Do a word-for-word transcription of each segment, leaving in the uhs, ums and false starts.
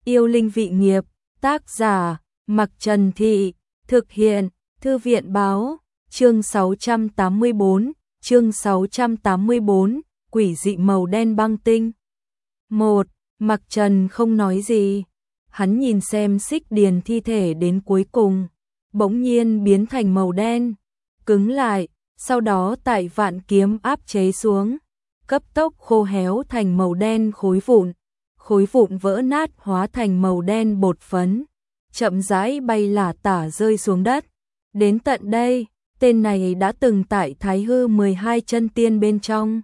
Yêu linh vị nghiệp, tác giả, Mặc Trần Thị, thực hiện, Thư viện báo, chương sáu trăm tám mươi bốn, chương sáu trăm tám mươi bốn, quỷ dị màu đen băng tinh. một. Mặc Trần không nói gì, hắn nhìn xem Xích Điền thi thể đến cuối cùng, bỗng nhiên biến thành màu đen, cứng lại, sau đó tại vạn kiếm áp chế xuống, cấp tốc khô héo thành màu đen khối vụn, khối vụn vỡ nát hóa thành màu đen bột phấn, chậm rãi bay lả tả rơi xuống đất. Đến tận đây, tên này đã từng tại Thái Hư mười hai chân tiên bên trong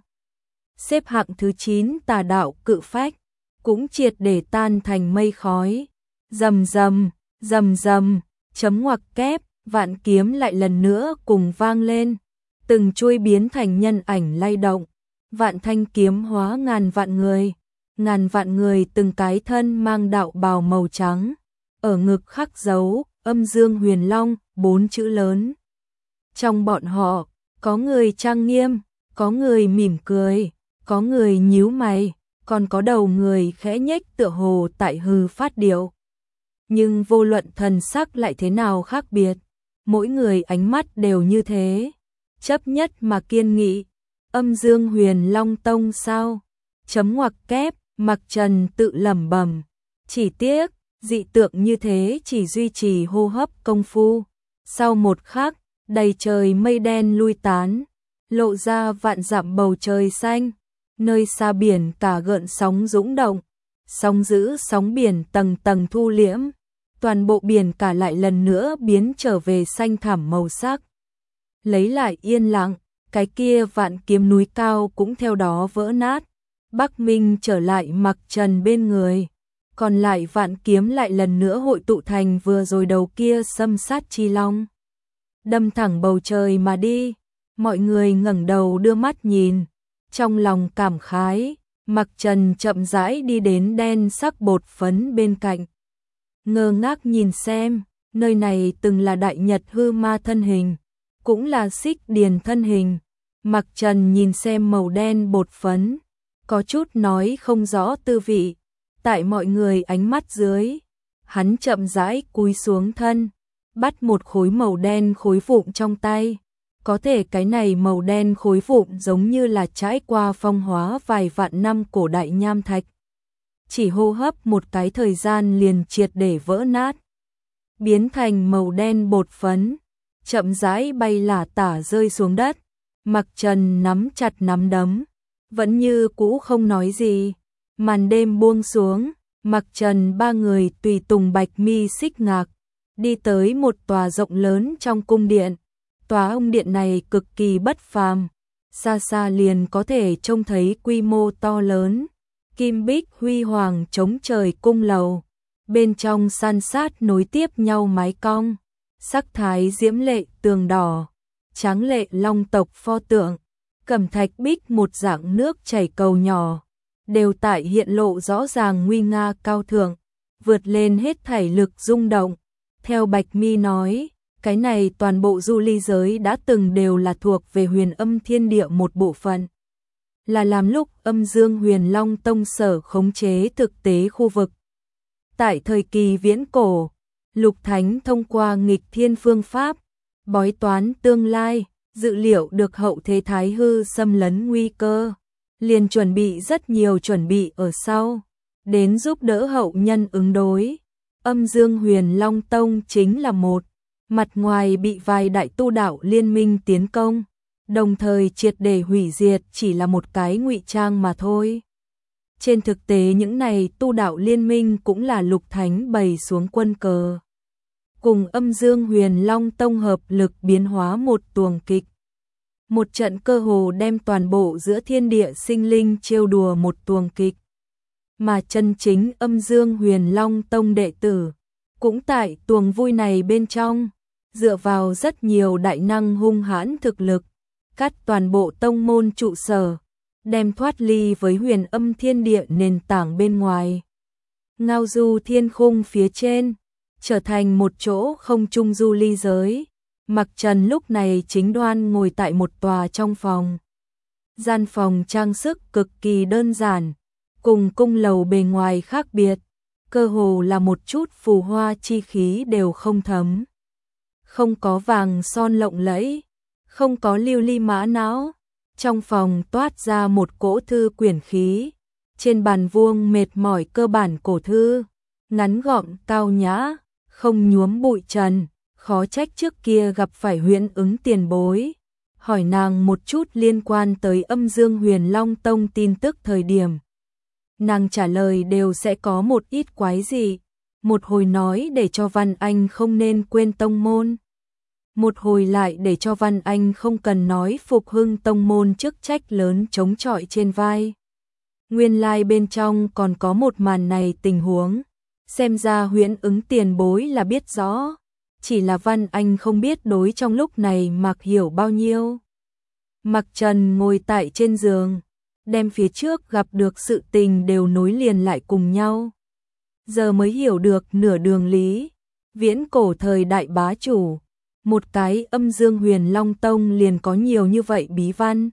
xếp hạng thứ chín tà đạo cự phách, cũng triệt để tan thành mây khói. Rầm rầm, rầm rầm, chấm ngoặc kép, vạn kiếm lại lần nữa cùng vang lên, từng chuôi biến thành nhân ảnh lay động, vạn thanh kiếm hóa ngàn vạn người, ngàn vạn người từng cái thân mang đạo bào màu trắng, ở ngực khắc dấu Âm Dương Huyền Long bốn chữ lớn. Trong bọn họ, có người trang nghiêm, có người mỉm cười, có người nhíu mày, còn có đầu người khẽ nhếch tựa hồ tại hư phát điệu. Nhưng vô luận thần sắc lại thế nào khác biệt, mỗi người ánh mắt đều như thế, chấp nhất mà kiên nghị. Âm Dương Huyền Long Tông sao? Chấm ngoặc kép, Mặc Trần tự lẩm bẩm, chỉ tiếc, dị tượng như thế chỉ duy trì hô hấp công phu. Sau một khắc, đầy trời mây đen lui tán, lộ ra vạn dặm bầu trời xanh, nơi xa biển cả gợn sóng dũng động, sóng dữ sóng biển tầng tầng thu liễm, toàn bộ biển cả lại lần nữa biến trở về xanh thẳm màu sắc. Lấy lại yên lặng, cái kia vạn kiếm núi cao cũng theo đó vỡ nát, Bắc Minh trở lại Mặc Trần bên người, còn lại vạn kiếm lại lần nữa hội tụ thành vừa rồi đầu kia xâm sát chi long, đâm thẳng bầu trời mà đi. Mọi người ngẩng đầu đưa mắt nhìn, trong lòng cảm khái. Mặc Trần chậm rãi đi đến đen sắc bột phấn bên cạnh, ngơ ngác nhìn xem, nơi này từng là Đại Nhật hư ma thân hình, cũng là Xích Điền thân hình. Mặc Trần nhìn xem màu đen bột phấn, có chút nói không rõ tư vị. Tại mọi người ánh mắt dưới, hắn chậm rãi cúi xuống thân, bắt một khối màu đen khối vụn trong tay. Có thể cái này màu đen khối vụn giống như là trải qua phong hóa vài vạn năm cổ đại nham thạch, chỉ hô hấp một cái thời gian liền triệt để vỡ nát, biến thành màu đen bột phấn, chậm rãi bay lả tả rơi xuống đất. Mặc Trần nắm chặt nắm đấm, vẫn như cũ không nói gì. Màn đêm buông xuống, Mặc Trần ba người tùy tùng Bạch Mi Xích Ngạc đi tới một tòa rộng lớn trong cung điện. Tòa ông điện này cực kỳ bất phàm, xa xa liền có thể trông thấy quy mô to lớn, kim bích huy hoàng chống trời cung lầu, bên trong san sát nối tiếp nhau mái cong, sắc thái diễm lệ tường đỏ, tráng lệ long tộc pho tượng, cẩm thạch bích một dạng nước chảy cầu nhỏ, đều tại hiện lộ rõ ràng nguy nga cao thượng, vượt lên hết thảy lực rung động. Theo Bạch Mi nói, cái này toàn bộ du ly giới đã từng đều là thuộc về Huyền Âm Thiên Địa một bộ phận, là làm lúc Âm Dương Huyền Long Tông sở khống chế thực tế khu vực. Tại thời kỳ viễn cổ, Lục Thánh thông qua nghịch thiên phương pháp, bói toán tương lai, dự liệu được hậu thế Thái Hư xâm lấn nguy cơ, liền chuẩn bị rất nhiều chuẩn bị ở sau, đến giúp đỡ hậu nhân ứng đối. Âm Dương Huyền Long Tông chính là một, mặt ngoài bị vài đại tu đạo liên minh tiến công, đồng thời triệt để hủy diệt chỉ là một cái ngụy trang mà thôi. Trên thực tế những này tu đạo liên minh cũng là Lục Thánh bày xuống quân cờ, cùng Âm Dương Huyền Long Tông hợp lực biến hóa một tuồng kịch. Một trận cơ hồ đem toàn bộ giữa thiên địa sinh linh trêu đùa một tuồng kịch. Mà chân chính Âm Dương Huyền Long Tông đệ tử, cũng tại tuồng vui này bên trong, dựa vào rất nhiều đại năng hung hãn thực lực, cắt toàn bộ tông môn trụ sở, đem thoát ly với Huyền Âm Thiên Địa nền tảng bên ngoài. Ngao du thiên khung phía trên, trở thành một chỗ không trung du ly giới. Mặc Trần lúc này chính đoan ngồi tại một tòa trong phòng. Gian phòng trang sức cực kỳ đơn giản, cùng cung lầu bề ngoài khác biệt, cơ hồ là một chút phù hoa chi khí đều không thấm. Không có vàng son lộng lẫy, không có lưu ly mã não, trong phòng toát ra một cỗ thư quyển khí, trên bàn vuông mệt mỏi cơ bản cổ thư, ngắn gọn cao nhã, không nhuốm bụi trần, khó trách trước kia gặp phải Huyễn Ứng tiền bối. Hỏi nàng một chút liên quan tới Âm Dương Huyền Long Tông tin tức thời điểm. Nàng trả lời đều sẽ có một ít quái dị, một hồi nói để cho Văn Anh không nên quên tông môn. Một hồi lại để cho Văn Anh không cần nói phục hưng tông môn chức trách lớn chống chọi trên vai. Nguyên lai like bên trong còn có một màn này tình huống, xem ra Huyễn Ứng tiền bối là biết rõ, chỉ là Văn Anh không biết đối trong lúc này Mạc hiểu bao nhiêu. Mạc Trần ngồi tại trên giường, đem phía trước gặp được sự tình đều nối liền lại cùng nhau. Giờ mới hiểu được nửa đường lý, viễn cổ thời đại bá chủ, một cái Âm Dương Huyền Long Tông liền có nhiều như vậy bí văn,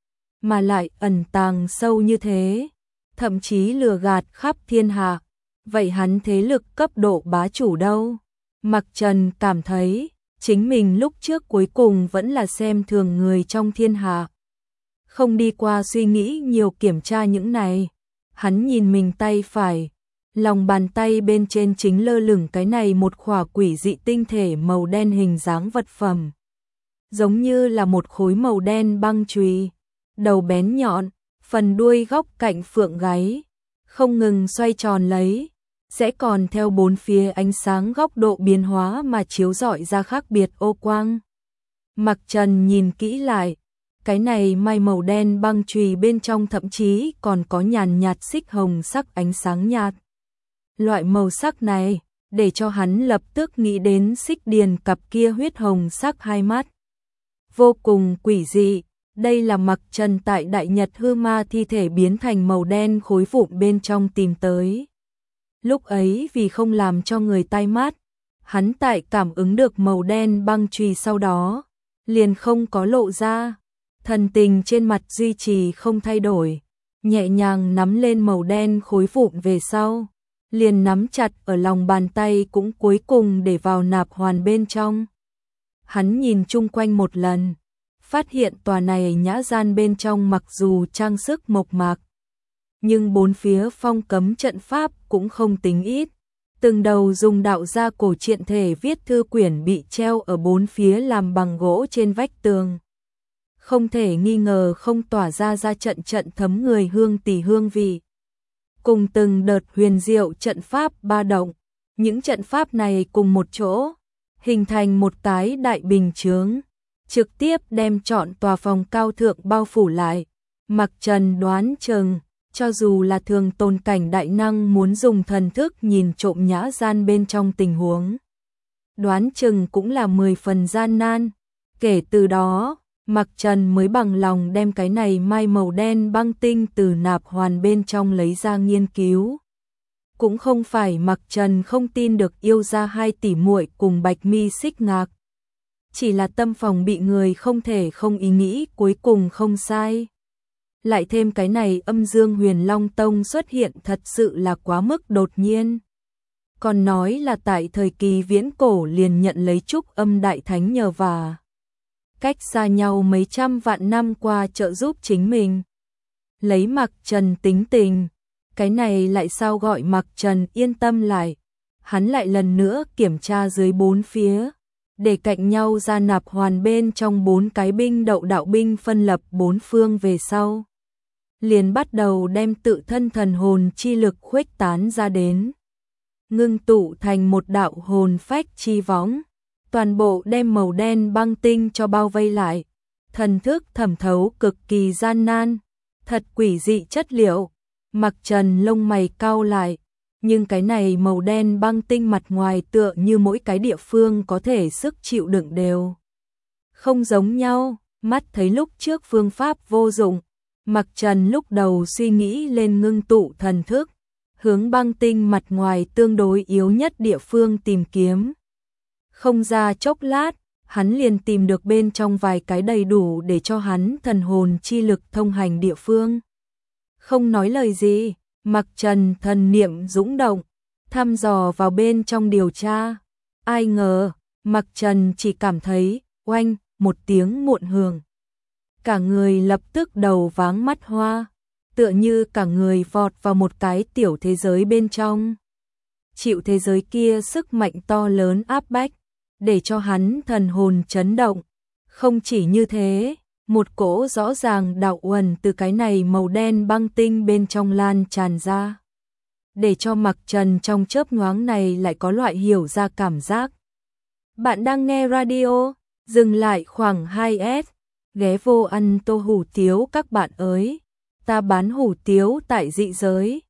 mà lại ẩn tàng sâu như thế, thậm chí lừa gạt khắp thiên hạ. Vậy hắn thế lực cấp độ bá chủ đâu? Mạc Trần cảm thấy, chính mình lúc trước cuối cùng vẫn là xem thường người trong thiên hạ. Không đi qua suy nghĩ nhiều kiểm tra những này. Hắn nhìn mình tay phải, lòng bàn tay bên trên chính lơ lửng cái này một khỏa quỷ dị tinh thể màu đen hình dáng vật phẩm. Giống như là một khối màu đen băng chùy, đầu bén nhọn, phần đuôi góc cạnh phượng gáy, không ngừng xoay tròn lấy, sẽ còn theo bốn phía ánh sáng góc độ biến hóa mà chiếu rọi ra khác biệt ô quang. Mạc Trần nhìn kỹ lại, cái này mai màu đen băng chùy bên trong thậm chí còn có nhàn nhạt xích hồng sắc ánh sáng nhạt. Loại màu sắc này, để cho hắn lập tức nghĩ đến Xích Điền cặp kia huyết hồng sắc hai mắt. Vô cùng quỷ dị, đây là Mạc Trần tại Đại Nhật hư ma thi thể biến thành màu đen khối vụn bên trong tìm tới. Lúc ấy vì không làm cho người tai mắt, hắn tại cảm ứng được màu đen băng chùy sau đó, liền không có lộ ra, thần tình trên mặt duy trì không thay đổi, nhẹ nhàng nắm lên màu đen khối vụn về sau, liền nắm chặt ở lòng bàn tay cũng cuối cùng để vào nạp hoàn bên trong. Hắn nhìn chung quanh một lần, phát hiện tòa này nhã gian bên trong mặc dù trang sức mộc mạc, nhưng bốn phía phong cấm trận pháp cũng không tính ít. Từng đầu dùng đạo gia cổ truyện thể viết thư quyển bị treo ở bốn phía làm bằng gỗ trên vách tường. Không thể nghi ngờ không tỏa ra ra trận trận thấm người hương tỷ hương vị. Cùng từng đợt huyền diệu trận pháp ba động, những trận pháp này cùng một chỗ, hình thành một cái đại bình chướng, trực tiếp đem trọn tòa phòng cao thượng bao phủ lại. Mạc Trần đoán chừng, cho dù là thường tôn cảnh đại năng muốn dùng thần thức nhìn trộm nhã gian bên trong tình huống, đoán chừng cũng là mười phần gian nan. Kể từ đó, Mạc Trần mới bằng lòng đem cái này mai màu đen băng tinh từ nạp hoàn bên trong lấy ra nghiên cứu. Cũng không phải Mạc Trần không tin được yêu gia hai tỷ muội cùng Bạch Mi Xích Ngạc, chỉ là tâm phòng bị người không thể không ý nghĩ cuối cùng không sai. Lại thêm cái này Âm Dương Huyền Long Tông xuất hiện thật sự là quá mức đột nhiên. Còn nói là tại thời kỳ viễn cổ liền nhận lấy Trúc Âm Đại Thánh nhờ vả, cách xa nhau mấy trăm vạn năm qua trợ giúp chính mình. Lấy Mạc Trần tính tình, cái này lại sao gọi Mạc Trần yên tâm lại. Hắn lại lần nữa kiểm tra dưới bốn phía, để cạnh nhau ra nạp hoàn bên trong bốn cái binh đậu đạo binh phân lập bốn phương về sau. Liền bắt đầu đem tự thân thần hồn chi lực khuếch tán ra đến, ngưng tụ thành một đạo hồn phách chi võng, toàn bộ đem màu đen băng tinh cho bao vây lại. Thần thức thẩm thấu cực kỳ gian nan, thật quỷ dị chất liệu. Mạc Trần lông mày cau lại, nhưng cái này màu đen băng tinh mặt ngoài tựa như mỗi cái địa phương có thể sức chịu đựng đều không giống nhau. Mắt thấy lúc trước phương pháp vô dụng, Mạc Trần lúc đầu suy nghĩ lên ngưng tụ thần thức, hướng băng tinh mặt ngoài tương đối yếu nhất địa phương tìm kiếm. Không ra chốc lát, hắn liền tìm được bên trong vài cái đầy đủ để cho hắn thần hồn chi lực thông hành địa phương. Không nói lời gì, Mạc Trần thần niệm dũng động, thăm dò vào bên trong điều tra. Ai ngờ, Mặc Trần chỉ cảm thấy, oanh, một tiếng muộn hưởng. Cả người lập tức đầu váng mắt hoa, tựa như cả người vọt vào một cái tiểu thế giới bên trong. Chịu thế giới kia sức mạnh to lớn áp bách, để cho hắn thần hồn chấn động. Không chỉ như thế, một cỗ rõ ràng đạo uẩn từ cái này màu đen băng tinh bên trong lan tràn ra, để cho Mặc Trần trong chớp nhoáng này lại có loại hiểu ra cảm giác. Bạn đang nghe radio, dừng lại khoảng hai s, ghé vô ăn tô hủ tiếu các bạn ơi. Ta bán hủ tiếu tại dị giới.